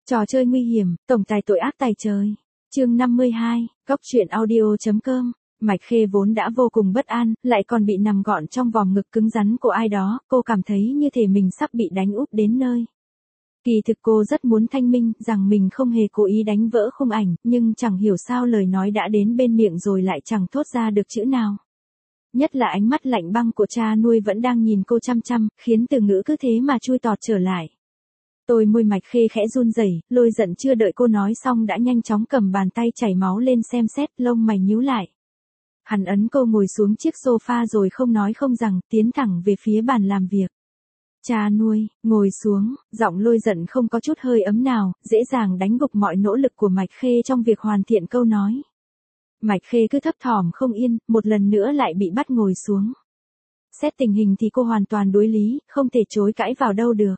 Trò chơi nguy hiểm, tổng tài tội ác tài trời. Chương 52, Góc truyện audio.com. Mạch Khê vốn đã vô cùng bất an, lại còn bị nằm gọn trong vòng ngực cứng rắn của ai đó, cô cảm thấy như thể mình sắp bị đánh úp đến nơi. Kỳ thực cô rất muốn thanh minh rằng mình không hề cố ý đánh vỡ khung ảnh, nhưng chẳng hiểu sao lời nói đã đến bên miệng rồi lại chẳng thốt ra được chữ nào. Nhất là ánh mắt lạnh băng của cha nuôi vẫn đang nhìn cô chăm chăm, khiến từ ngữ cứ thế mà chui tọt trở lại. Tôi môi Mạch Khê khẽ run rẩy, Lôi Giận chưa đợi cô nói xong đã nhanh chóng cầm bàn tay chảy máu lên xem xét, lông mày nhíu lại. Hắn ấn cô ngồi xuống chiếc sofa rồi không nói không rằng, tiến thẳng về phía bàn làm việc. Cha nuôi, ngồi xuống, giọng Lôi Giận không có chút hơi ấm nào, dễ dàng đánh gục mọi nỗ lực của Mạch Khê trong việc hoàn thiện câu nói. Mạch Khê cứ thấp thỏm không yên, một lần nữa lại bị bắt ngồi xuống. Xét tình hình thì cô hoàn toàn đối lý, không thể chối cãi vào đâu được.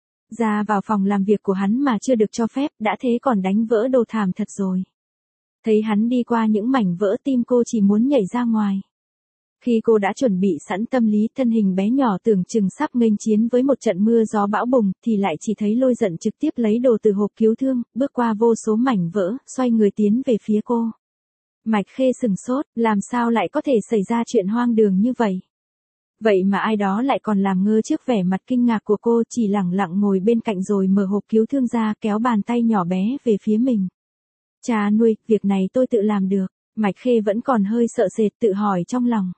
Ra vào phòng làm việc của hắn mà chưa được cho phép, đã thế còn đánh vỡ đồ thảm thật rồi. Thấy hắn đi qua những mảnh vỡ tim cô chỉ muốn nhảy ra ngoài. Khi cô đã chuẩn bị sẵn tâm lý, thân hình bé nhỏ tưởng chừng sắp nghênh chiến với một trận mưa gió bão bùng, thì lại chỉ thấy Lôi Giận trực tiếp lấy đồ từ hộp cứu thương, bước qua vô số mảnh vỡ, xoay người tiến về phía cô. Mạch Khê sừng sốt, làm sao lại có thể xảy ra chuyện hoang đường như vậy? Vậy mà ai đó lại còn làm ngơ trước vẻ mặt kinh ngạc của cô, chỉ lẳng lặng ngồi bên cạnh rồi mở hộp cứu thương ra, kéo bàn tay nhỏ bé về phía mình. Cha nuôi, việc này tôi tự làm được. Mạch Khê vẫn còn hơi sợ sệt, tự hỏi trong lòng.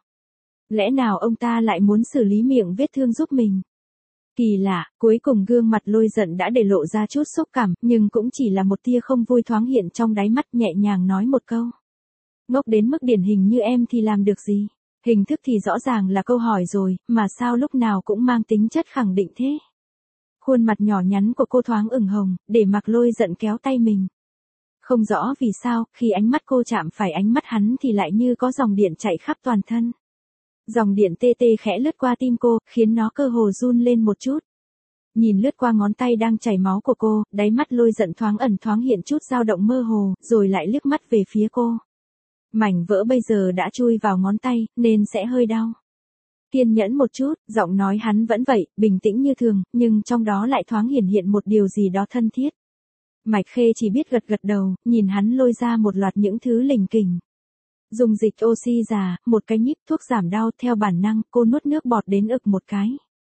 Lẽ nào ông ta lại muốn xử lý miệng vết thương giúp mình? Kỳ lạ, cuối cùng gương mặt Lôi Giận đã để lộ ra chút xúc cảm, nhưng cũng chỉ là một tia không vui thoáng hiện trong đáy mắt, nhẹ nhàng nói một câu. Ngốc đến mức điển hình như em thì làm được gì? Hình thức thì rõ ràng là câu hỏi rồi, mà sao lúc nào cũng mang tính chất khẳng định thế? Khuôn mặt nhỏ nhắn của cô thoáng ửng hồng, để mặc Lôi Giận kéo tay mình. Không rõ vì sao, khi ánh mắt cô chạm phải ánh mắt hắn thì lại như có dòng điện chạy khắp toàn thân. Dòng điện tê tê khẽ lướt qua tim cô, khiến nó cơ hồ run lên một chút. Nhìn lướt qua ngón tay đang chảy máu của cô, đáy mắt Lôi Giận thoáng ẩn thoáng hiện chút dao động mơ hồ, rồi lại liếc mắt về phía cô. Mảnh vỡ bây giờ đã chui vào ngón tay, nên sẽ hơi đau. Kiên nhẫn một chút, giọng nói hắn vẫn vậy, bình tĩnh như thường, nhưng trong đó lại thoáng hiện một điều gì đó thân thiết. Mạch Khê chỉ biết gật gật đầu, nhìn hắn lôi ra một loạt những thứ lình kình. Dùng dịch oxy già, một cái nhíp thuốc giảm đau, theo bản năng, cô nuốt nước bọt đến ực một cái.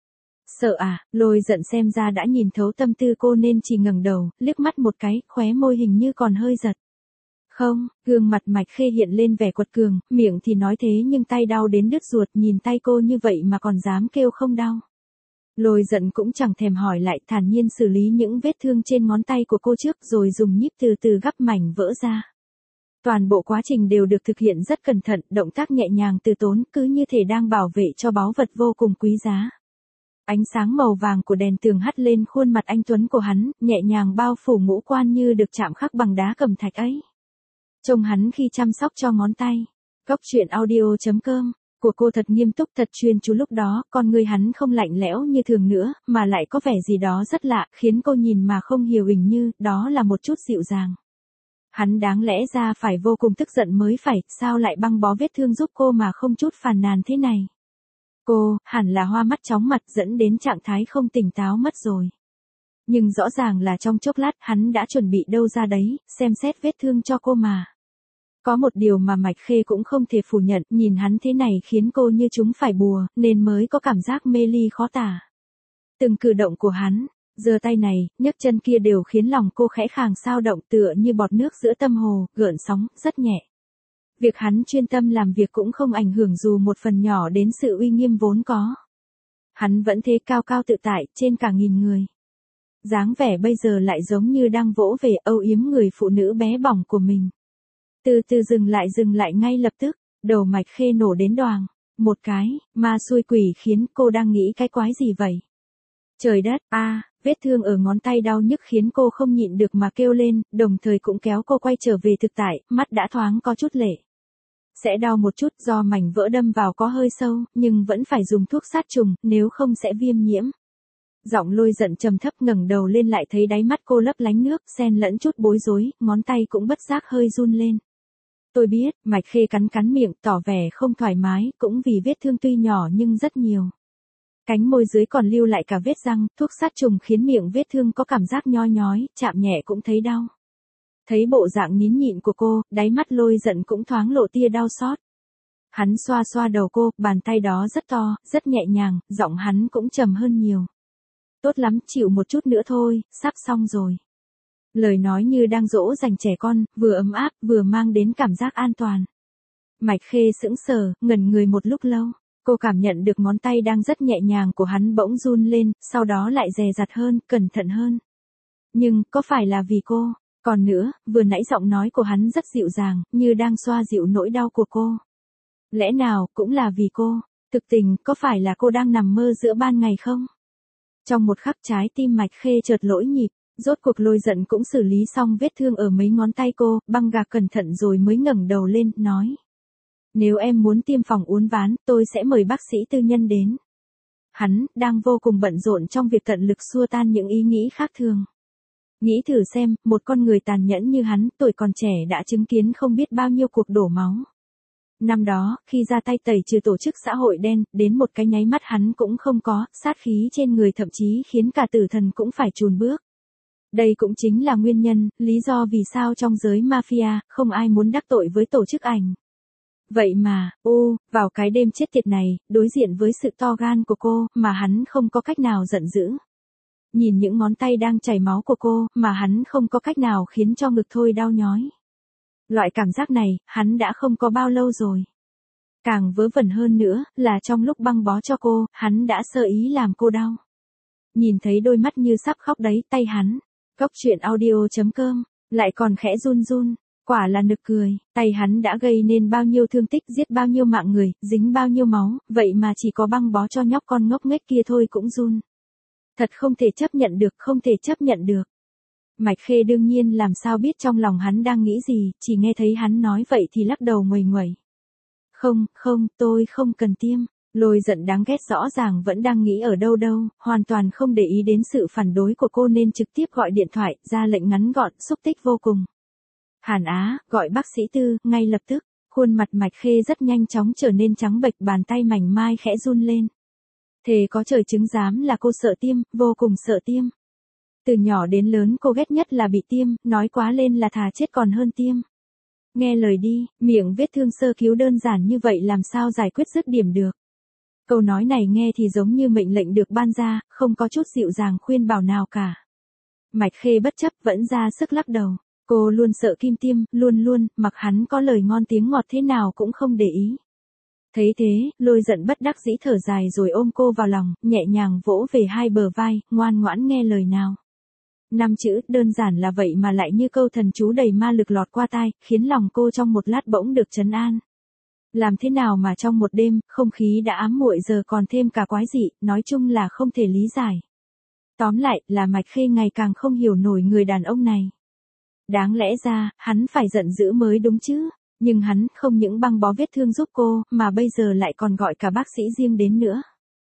Sợ à? Lôi Giận xem ra đã nhìn thấu tâm tư cô nên chỉ ngẩng đầu, liếc mắt một cái, khóe môi hình như còn hơi giật. Không, gương mặt Mạch Khê hiện lên vẻ quật cường, miệng thì nói thế nhưng tay đau đến đứt ruột, nhìn tay cô như vậy mà còn dám kêu không đau. Lôi Giận cũng chẳng thèm hỏi lại, thản nhiên xử lý những vết thương trên ngón tay của cô trước rồi dùng nhíp từ từ gắp mảnh vỡ ra. Toàn bộ quá trình đều được thực hiện rất cẩn thận, động tác nhẹ nhàng từ tốn, cứ như thể đang bảo vệ cho báu vật vô cùng quý giá. Ánh sáng màu vàng của đèn tường hắt lên khuôn mặt anh tuấn của hắn, nhẹ nhàng bao phủ ngũ quan như được chạm khắc bằng đá cẩm thạch ấy. Trông hắn khi chăm sóc cho ngón tay. Góc truyện audio.com. Của cô thật nghiêm túc, thật chuyên chú, lúc đó, con người hắn không lạnh lẽo như thường nữa, mà lại có vẻ gì đó rất lạ, khiến cô nhìn mà không hiểu, hình như, đó là một chút dịu dàng. Hắn đáng lẽ ra phải vô cùng tức giận mới phải, sao lại băng bó vết thương giúp cô mà không chút phàn nàn thế này. Cô, hẳn là hoa mắt chóng mặt dẫn đến trạng thái không tỉnh táo mất rồi. Nhưng rõ ràng là trong chốc lát, hắn đã chuẩn bị đâu ra đấy, xem xét vết thương cho cô mà. Có một điều mà Mạch Khê cũng không thể phủ nhận, nhìn hắn thế này khiến cô như chúng phải bùa, nên mới có cảm giác mê ly khó tả. Từng cử động của hắn, giơ tay này, nhấc chân kia đều khiến lòng cô khẽ khàng xao động, tựa như bọt nước giữa tâm hồ, gợn sóng, rất nhẹ. Việc hắn chuyên tâm làm việc cũng không ảnh hưởng dù một phần nhỏ đến sự uy nghiêm vốn có. Hắn vẫn thế cao cao tự tại, trên cả nghìn người. Dáng vẻ bây giờ lại giống như đang vỗ về âu yếm người phụ nữ bé bỏng của mình. Từ từ dừng lại ngay lập tức, đầu Mạch Khê nổ đến đoàng. Một cái, ma xui quỷ khiến cô đang nghĩ cái quái gì vậy? Trời đất, vết thương ở ngón tay đau nhức khiến cô không nhịn được mà kêu lên, đồng thời cũng kéo cô quay trở về thực tại, mắt đã thoáng có chút lệ. Sẽ đau một chút do mảnh vỡ đâm vào có hơi sâu, nhưng vẫn phải dùng thuốc sát trùng, nếu không sẽ viêm nhiễm. Giọng Lôi Giận trầm thấp, ngẩng đầu lên lại thấy đáy mắt cô lấp lánh nước, xen lẫn chút bối rối, ngón tay cũng bất giác hơi run lên. Tôi biết, Mạch Khê cắn miệng, tỏ vẻ không thoải mái, cũng vì vết thương tuy nhỏ nhưng rất nhiều. Cánh môi dưới còn lưu lại cả vết răng, thuốc sát trùng khiến miệng vết thương có cảm giác nhói nhói, chạm nhẹ cũng thấy đau. Thấy bộ dạng nín nhịn của cô, đáy mắt Lôi Giận cũng thoáng lộ tia đau xót. Hắn xoa xoa đầu cô, bàn tay đó rất to, rất nhẹ nhàng, giọng hắn cũng trầm hơn nhiều. Tốt lắm, chịu một chút nữa thôi, sắp xong rồi. Lời nói như đang dỗ dành trẻ con, vừa ấm áp, vừa mang đến cảm giác an toàn. Mạch Khê sững sờ, ngẩn người một lúc lâu. Cô cảm nhận được ngón tay đang rất nhẹ nhàng của hắn bỗng run lên, sau đó lại dè dặt hơn, cẩn thận hơn. Nhưng, có phải là vì cô? Còn nữa, vừa nãy giọng nói của hắn rất dịu dàng, như đang xoa dịu nỗi đau của cô. Lẽ nào, cũng là vì cô? Thực tình, có phải là cô đang nằm mơ giữa ban ngày không? Trong một khắc trái tim Mạch Khê chợt lỗi nhịp, rốt cuộc Lôi Giận cũng xử lý xong vết thương ở mấy ngón tay cô, băng gạc cẩn thận rồi mới ngẩng đầu lên, nói. Nếu em muốn tiêm phòng uốn ván, tôi sẽ mời bác sĩ tư nhân đến. Hắn, đang vô cùng bận rộn trong việc tận lực xua tan những ý nghĩ khác thường. Nghĩ thử xem, một con người tàn nhẫn như hắn, tuổi còn trẻ đã chứng kiến không biết bao nhiêu cuộc đổ máu. Năm đó, khi ra tay tẩy trừ tổ chức xã hội đen, đến một cái nháy mắt hắn cũng không có, sát khí trên người thậm chí khiến cả tử thần cũng phải chùn bước. Đây cũng chính là nguyên nhân, lý do vì sao trong giới mafia, không ai muốn đắc tội với tổ chức ảnh. Vậy mà, vào cái đêm chết tiệt này, đối diện với sự to gan của cô, mà hắn không có cách nào giận dữ. Nhìn những ngón tay đang chảy máu của cô, mà hắn không có cách nào khiến cho ngực thôi đau nhói. Loại cảm giác này, hắn đã không có bao lâu rồi. Càng vớ vẩn hơn nữa, là trong lúc băng bó cho cô, hắn đã sơ ý làm cô đau. Nhìn thấy đôi mắt như sắp khóc đấy, tay hắn, Góc Chuyện Audio.com, lại còn khẽ run run. Quả là nực cười, tay hắn đã gây nên bao nhiêu thương tích, giết bao nhiêu mạng người, dính bao nhiêu máu, vậy mà chỉ có băng bó cho nhóc con ngốc nghếch kia thôi cũng run. Thật không thể chấp nhận được, không thể chấp nhận được. Mạch Khê đương nhiên làm sao biết trong lòng hắn đang nghĩ gì, chỉ nghe thấy hắn nói vậy thì lắc đầu nguầy nguẩy. Không, tôi không cần tiêm. Lôi Giận đáng ghét rõ ràng vẫn đang nghĩ ở đâu đâu, hoàn toàn không để ý đến sự phản đối của cô nên trực tiếp gọi điện thoại, ra lệnh ngắn gọn, xúc tích vô cùng. Hàn Á, gọi bác sĩ Tư, ngay lập tức. Khuôn mặt Mạch Khê rất nhanh chóng trở nên trắng bệch, bàn tay mảnh mai khẽ run lên. Thề có trời chứng giám là cô sợ tiêm, vô cùng sợ tiêm. Từ nhỏ đến lớn cô ghét nhất là bị tiêm, nói quá lên là thà chết còn hơn tiêm. Nghe lời đi, miệng vết thương sơ cứu đơn giản như vậy làm sao giải quyết dứt điểm được. Câu nói này nghe thì giống như mệnh lệnh được ban ra, không có chút dịu dàng khuyên bảo nào cả. Mạch Khê bất chấp vẫn ra sức lắc đầu. Cô luôn sợ kim tiêm, luôn, mặc hắn có lời ngon tiếng ngọt thế nào cũng không để ý. Thấy thế, Lôi Giận bất đắc dĩ thở dài rồi ôm cô vào lòng, nhẹ nhàng vỗ về hai bờ vai, ngoan ngoãn nghe lời nào. 5 chữ, đơn giản là vậy mà lại như câu thần chú đầy ma lực lọt qua tai, khiến lòng cô trong một lát bỗng được trấn an. Làm thế nào mà trong một đêm, không khí đã ám muội giờ còn thêm cả quái dị, nói chung là không thể lý giải. Tóm lại, là Mạch Khê ngày càng không hiểu nổi người đàn ông này. Đáng lẽ ra, hắn phải giận dữ mới đúng chứ. Nhưng hắn không những băng bó vết thương giúp cô, mà bây giờ lại còn gọi cả bác sĩ riêng đến nữa.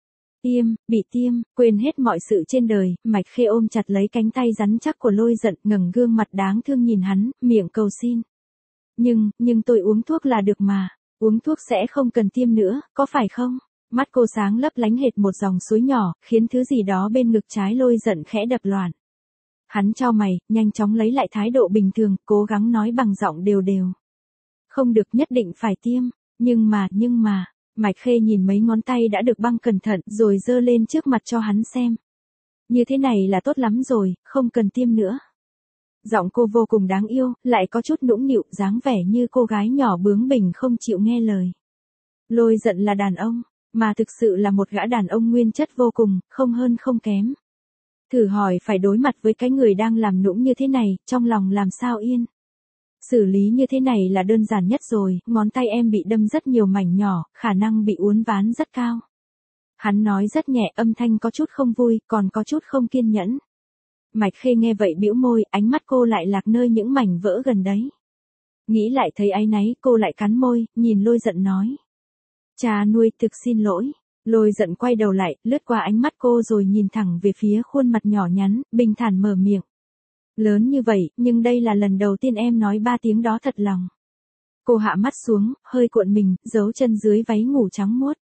Bị tiêm, quên hết mọi sự trên đời, Mạch Khê ôm chặt lấy cánh tay rắn chắc của Lôi Giận, ngẩng gương mặt đáng thương nhìn hắn, miệng cầu xin. Nhưng tôi uống thuốc là được mà, uống thuốc sẽ không cần tiêm nữa, có phải không? Mắt cô sáng lấp lánh hệt một dòng suối nhỏ, khiến thứ gì đó bên ngực trái Lôi Giận khẽ đập loạn. Hắn chau mày, nhanh chóng lấy lại thái độ bình thường, cố gắng nói bằng giọng đều đều. Không được, nhất định phải tiêm, nhưng mà, Mạch Khê nhìn mấy ngón tay đã được băng cẩn thận rồi giơ lên trước mặt cho hắn xem. Như thế này là tốt lắm rồi, không cần tiêm nữa. Giọng cô vô cùng đáng yêu, lại có chút nũng nịu, dáng vẻ như cô gái nhỏ bướng bỉnh không chịu nghe lời. Lôi Giận là đàn ông, mà thực sự là một gã đàn ông nguyên chất vô cùng, không hơn không kém. Thử hỏi phải đối mặt với cái người đang làm nũng như thế này, trong lòng làm sao yên. Xử lý như thế này là đơn giản nhất rồi, ngón tay em bị đâm rất nhiều mảnh nhỏ, khả năng bị uốn ván rất cao. Hắn nói rất nhẹ, âm thanh có chút không vui, còn có chút không kiên nhẫn. Mạch Khê nghe vậy bĩu môi, ánh mắt cô lại lạc nơi những mảnh vỡ gần đấy. Nghĩ lại thấy áy náy, cô lại cắn môi, nhìn Lôi Giận nói. Cha nuôi, thực xin lỗi. Lôi Giận quay đầu lại, lướt qua ánh mắt cô rồi nhìn thẳng về phía khuôn mặt nhỏ nhắn, bình thản mở miệng. Lớn như vậy, nhưng đây là lần đầu tiên em nói 3 tiếng đó thật lòng. Cô hạ mắt xuống, hơi cuộn mình, giấu chân dưới váy ngủ trắng muốt.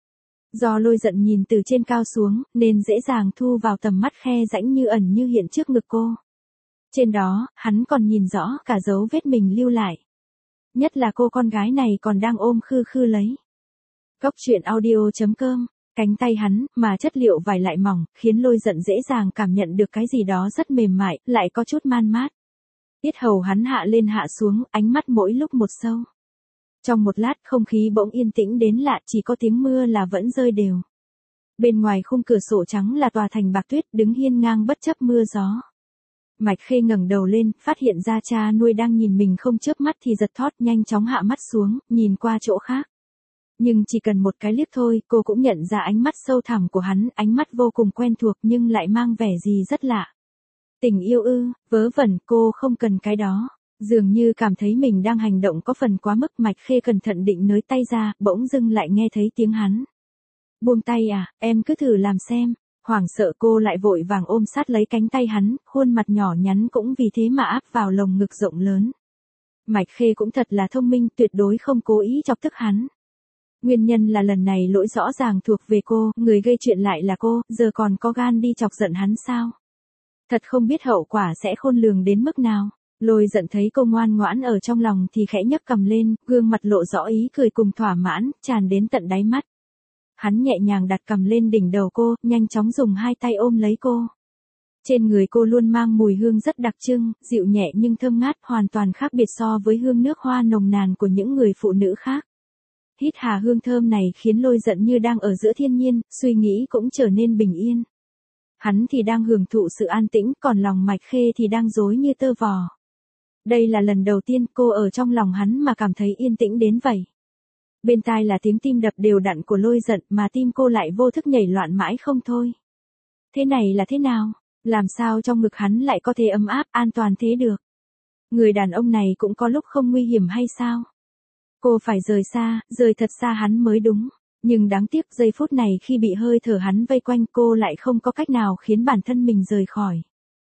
Do Lôi Giận nhìn từ trên cao xuống, nên dễ dàng thu vào tầm mắt khe rãnh như ẩn như hiện trước ngực cô. Trên đó, hắn còn nhìn rõ cả dấu vết mình lưu lại. Nhất là cô con gái này còn đang ôm khư khư lấy. Góc truyện audio.com, cánh tay hắn, mà chất liệu vải lại mỏng, khiến Lôi Giận dễ dàng cảm nhận được cái gì đó rất mềm mại, lại có chút man mát. Yết hầu hắn hạ lên hạ xuống, ánh mắt mỗi lúc một sâu. Trong một lát không khí bỗng yên tĩnh đến lạ, chỉ có tiếng mưa là vẫn rơi đều. Bên ngoài khung cửa sổ trắng là tòa thành Bạc Tuyết đứng hiên ngang bất chấp mưa gió. Mạch Khê ngẩng đầu lên, phát hiện ra cha nuôi đang nhìn mình không chớp mắt thì giật thót, nhanh chóng hạ mắt xuống, nhìn qua chỗ khác. Nhưng chỉ cần một cái liếc thôi, cô cũng nhận ra ánh mắt sâu thẳm của hắn, ánh mắt vô cùng quen thuộc nhưng lại mang vẻ gì rất lạ. Tình yêu ư, vớ vẩn, cô không cần cái đó. Dường như cảm thấy mình đang hành động có phần quá mức, Mạch Khê cẩn thận định nới tay ra, bỗng dưng lại nghe thấy tiếng hắn. Buông tay à, em cứ thử làm xem. Hoảng sợ cô lại vội vàng ôm sát lấy cánh tay hắn, khuôn mặt nhỏ nhắn cũng vì thế mà áp vào lồng ngực rộng lớn. Mạch Khê cũng thật là thông minh, tuyệt đối không cố ý chọc tức hắn. Nguyên nhân là lần này lỗi rõ ràng thuộc về cô, người gây chuyện lại là cô, giờ còn có gan đi chọc giận hắn sao? Thật không biết hậu quả sẽ khôn lường đến mức nào. Lôi Giận thấy cô ngoan ngoãn ở trong lòng thì khẽ nhấc cầm lên, gương mặt lộ rõ ý cười cùng thỏa mãn, tràn đến tận đáy mắt. Hắn nhẹ nhàng đặt cầm lên đỉnh đầu cô, nhanh chóng dùng hai tay ôm lấy cô. Trên người cô luôn mang mùi hương rất đặc trưng, dịu nhẹ nhưng thơm ngát, hoàn toàn khác biệt so với hương nước hoa nồng nàn của những người phụ nữ khác. Hít hà hương thơm này khiến Lôi Giận như đang ở giữa thiên nhiên, suy nghĩ cũng trở nên bình yên. Hắn thì đang hưởng thụ sự an tĩnh, còn lòng Mạch Khê thì đang rối như tơ vò. Đây là lần đầu tiên cô ở trong lòng hắn mà cảm thấy yên tĩnh đến vậy. Bên tai là tiếng tim đập đều đặn của Lôi Giận mà tim cô lại vô thức nhảy loạn mãi không thôi. Thế này là thế nào? Làm sao trong ngực hắn lại có thể ấm áp, an toàn thế được? Người đàn ông này cũng có lúc không nguy hiểm hay sao? Cô phải rời xa, rời thật xa hắn mới đúng. Nhưng đáng tiếc giây phút này khi bị hơi thở hắn vây quanh cô lại không có cách nào khiến bản thân mình rời khỏi.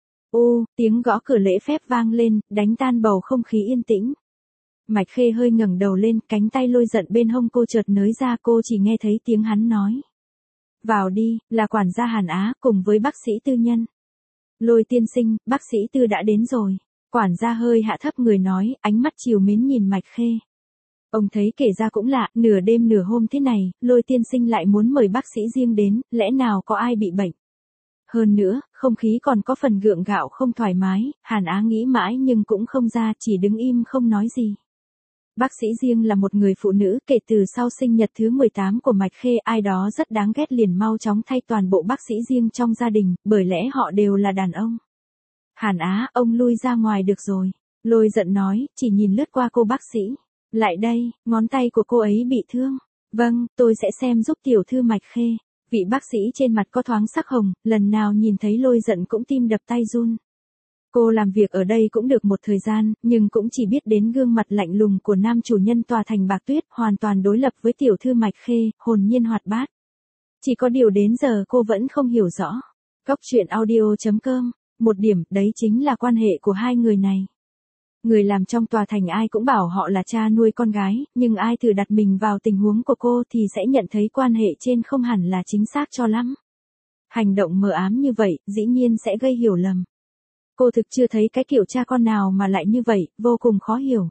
Ô, tiếng gõ cửa lễ phép vang lên, đánh tan bầu không khí yên tĩnh. Mạch Khê hơi ngẩng đầu lên, cánh tay Lôi Giận bên hông cô chợt nới ra, cô chỉ nghe thấy tiếng hắn nói. Vào đi, là quản gia Hàn Á, cùng với bác sĩ Tư nhân. Lôi tiên sinh, bác sĩ Tư đã đến rồi. Quản gia hơi hạ thấp người nói, ánh mắt trìu mến nhìn Mạch Khê. Ông thấy kể ra cũng lạ, nửa đêm nửa hôm thế này, Lôi tiên sinh lại muốn mời bác sĩ riêng đến, lẽ nào có ai bị bệnh? Hơn nữa, không khí còn có phần gượng gạo không thoải mái, Hàn Á nghĩ mãi nhưng cũng không ra, chỉ đứng im không nói gì. Bác sĩ riêng là một người phụ nữ, kể từ sau sinh nhật thứ 18 của Mạch Khê, ai đó rất đáng ghét liền mau chóng thay toàn bộ bác sĩ riêng trong gia đình, bởi lẽ họ đều là đàn ông. Hàn Á, ông lui ra ngoài được rồi. Lôi Giận nói, chỉ nhìn lướt qua cô bác sĩ. Lại đây, ngón tay của cô ấy bị thương. Vâng, tôi sẽ xem giúp tiểu thư Mạch Khê. Vị bác sĩ trên mặt có thoáng sắc hồng, lần nào nhìn thấy Lôi Giận cũng tim đập tay run. Cô làm việc ở đây cũng được một thời gian, nhưng cũng chỉ biết đến gương mặt lạnh lùng của nam chủ nhân tòa thành Bạc Tuyết, hoàn toàn đối lập với tiểu thư Mạch Khê, hồn nhiên hoạt bát. Chỉ có điều đến giờ cô vẫn không hiểu rõ. Góc truyện audio.com, một điểm, đấy chính là quan hệ của hai người này. Người làm trong tòa thành ai cũng bảo họ là cha nuôi con gái, nhưng ai thử đặt mình vào tình huống của cô thì sẽ nhận thấy quan hệ trên không hẳn là chính xác cho lắm. Hành động mờ ám như vậy, dĩ nhiên sẽ gây hiểu lầm. Cô thực chưa thấy cái kiểu cha con nào mà lại như vậy, vô cùng khó hiểu.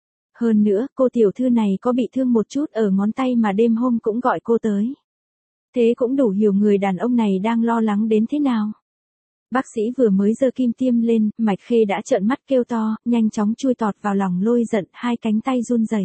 Hơn nữa, cô tiểu thư này có bị thương một chút ở ngón tay mà đêm hôm cũng gọi cô tới. Thế cũng đủ hiểu người đàn ông này đang lo lắng đến thế nào. Bác sĩ vừa mới giơ kim tiêm lên, Mạch Khê đã trợn mắt kêu to, nhanh chóng chui tọt vào lòng Lôi Giận, hai cánh tay run rẩy.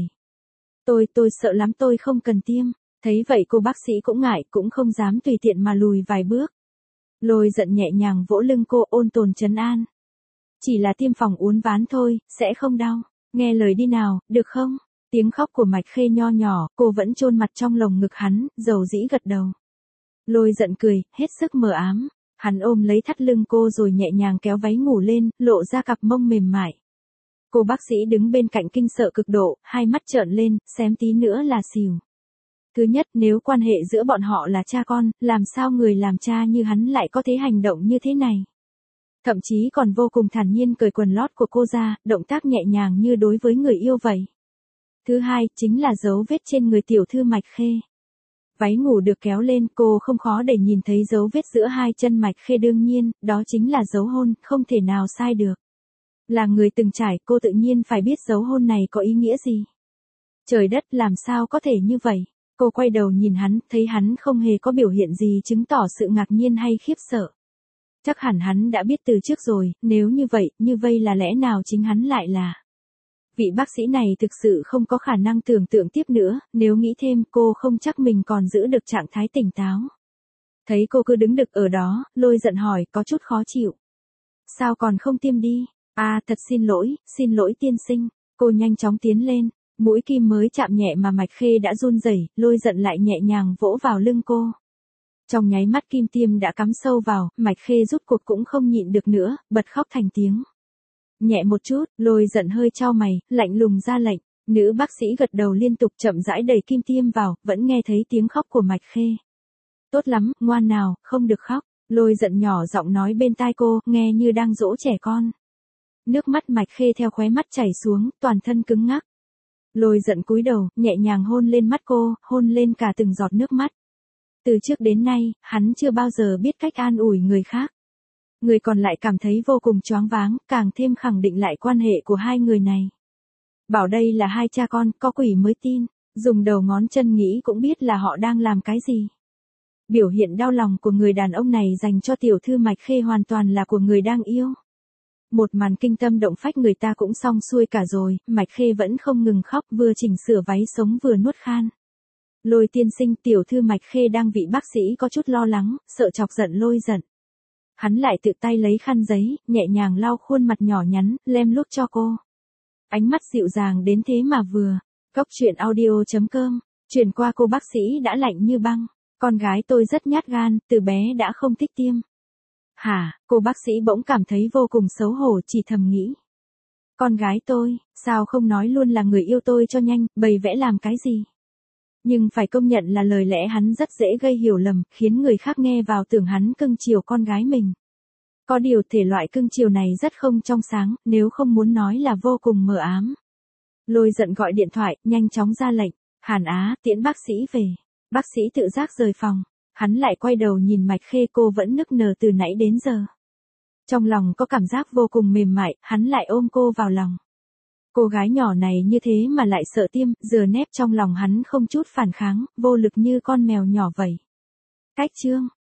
Tôi sợ lắm, tôi không cần tiêm. Thấy vậy cô bác sĩ cũng ngại, cũng không dám tùy tiện mà lùi vài bước. Lôi Giận nhẹ nhàng vỗ lưng cô, ôn tồn trấn an. Chỉ là tiêm phòng uốn ván thôi, sẽ không đau. Nghe lời đi nào, được không? Tiếng khóc của Mạch Khê nho nhỏ, cô vẫn chôn mặt trong lồng ngực hắn, dầu dĩ gật đầu. Lôi Giận cười, hết sức mờ ám. Hắn ôm lấy thắt lưng cô rồi nhẹ nhàng kéo váy ngủ lên, lộ ra cặp mông mềm mại. Cô bác sĩ đứng bên cạnh kinh sợ cực độ, hai mắt trợn lên, xém tí nữa là xỉu. Thứ nhất, nếu quan hệ giữa bọn họ là cha con, làm sao người làm cha như hắn lại có thể hành động như thế này? Thậm chí còn vô cùng thản nhiên cởi quần lót của cô ra, động tác nhẹ nhàng như đối với người yêu vậy. Thứ hai, chính là dấu vết trên người tiểu thư Mạch Khê. Váy ngủ được kéo lên, cô không khó để nhìn thấy dấu vết giữa hai chân Mạch Khê, đương nhiên, đó chính là dấu hôn, không thể nào sai được. Là người từng trải, cô tự nhiên phải biết dấu hôn này có ý nghĩa gì. Trời đất, làm sao có thể như vậy? Cô quay đầu nhìn hắn, thấy hắn không hề có biểu hiện gì chứng tỏ sự ngạc nhiên hay khiếp sợ. Chắc hẳn hắn đã biết từ trước rồi, nếu như vậy là lẽ nào chính hắn lại là. Vị bác sĩ này thực sự không có khả năng tưởng tượng tiếp nữa, nếu nghĩ thêm cô không chắc mình còn giữ được trạng thái tỉnh táo. Thấy cô cứ đứng đực ở đó, Lôi giận hỏi, có chút khó chịu. Sao còn không tiêm đi? À, thật xin lỗi tiên sinh. Cô nhanh chóng tiến lên, mũi kim mới chạm nhẹ mà Mạch Khê đã run rẩy, Lôi giận lại nhẹ nhàng vỗ vào lưng cô. Trong nháy mắt kim tiêm đã cắm sâu vào, Mạch Khê rút cuộc cũng không nhịn được nữa, bật khóc thành tiếng. Nhẹ một chút, Lôi giận hơi chau mày, lạnh lùng ra lệnh. Nữ bác sĩ gật đầu liên tục, chậm rãi đẩy kim tiêm vào, vẫn nghe thấy tiếng khóc của Mạch Khê. Tốt lắm, ngoan nào, không được khóc. Lôi giận nhỏ giọng nói bên tai cô, nghe như đang dỗ trẻ con. Nước mắt Mạch Khê theo khóe mắt chảy xuống, toàn thân cứng ngắc. Lôi giận cúi đầu, nhẹ nhàng hôn lên mắt cô, hôn lên cả từng giọt nước mắt. Từ trước đến nay, hắn chưa bao giờ biết cách an ủi người khác. Người còn lại cảm thấy vô cùng choáng váng, càng thêm khẳng định lại quan hệ của hai người này. Bảo đây là hai cha con, có quỷ mới tin, dùng đầu ngón chân nghĩ cũng biết là họ đang làm cái gì. Biểu hiện đau lòng của người đàn ông này dành cho tiểu thư Mạch Khê hoàn toàn là của người đang yêu. Một màn kinh tâm động phách người ta cũng xong xuôi cả rồi, Mạch Khê vẫn không ngừng khóc, vừa chỉnh sửa váy sống vừa nuốt khan. Lôi tiên sinh, tiểu thư Mạch Khê đang vị bác sĩ có chút lo lắng, sợ chọc giận Lôi giận. Hắn lại tự tay lấy khăn giấy, nhẹ nhàng lau khuôn mặt nhỏ nhắn, lem luốc cho cô. Ánh mắt dịu dàng đến thế mà vừa. Cốc truyện audio.com, chuyển qua cô bác sĩ đã lạnh như băng. Con gái tôi rất nhát gan, từ bé đã không thích tiêm. Hả, cô bác sĩ bỗng cảm thấy vô cùng xấu hổ, chỉ thầm nghĩ. Con gái tôi, sao không nói luôn là người yêu tôi cho nhanh, bày vẽ làm cái gì? Nhưng phải công nhận là lời lẽ hắn rất dễ gây hiểu lầm, khiến người khác nghe vào tưởng hắn cưng chiều con gái mình. Có điều thể loại cưng chiều này rất không trong sáng, nếu không muốn nói là vô cùng mờ ám. Lôi giận gọi điện thoại, nhanh chóng ra lệnh. Hàn Á, tiễn bác sĩ về. Bác sĩ tự giác rời phòng. Hắn lại quay đầu nhìn Mạch Khê, cô vẫn nức nở từ nãy đến giờ. Trong lòng có cảm giác vô cùng mềm mại, hắn lại ôm cô vào lòng. Cô gái nhỏ này như thế mà lại sợ tiêm, giờ nép trong lòng hắn không chút phản kháng, vô lực như con mèo nhỏ vậy. Cách chương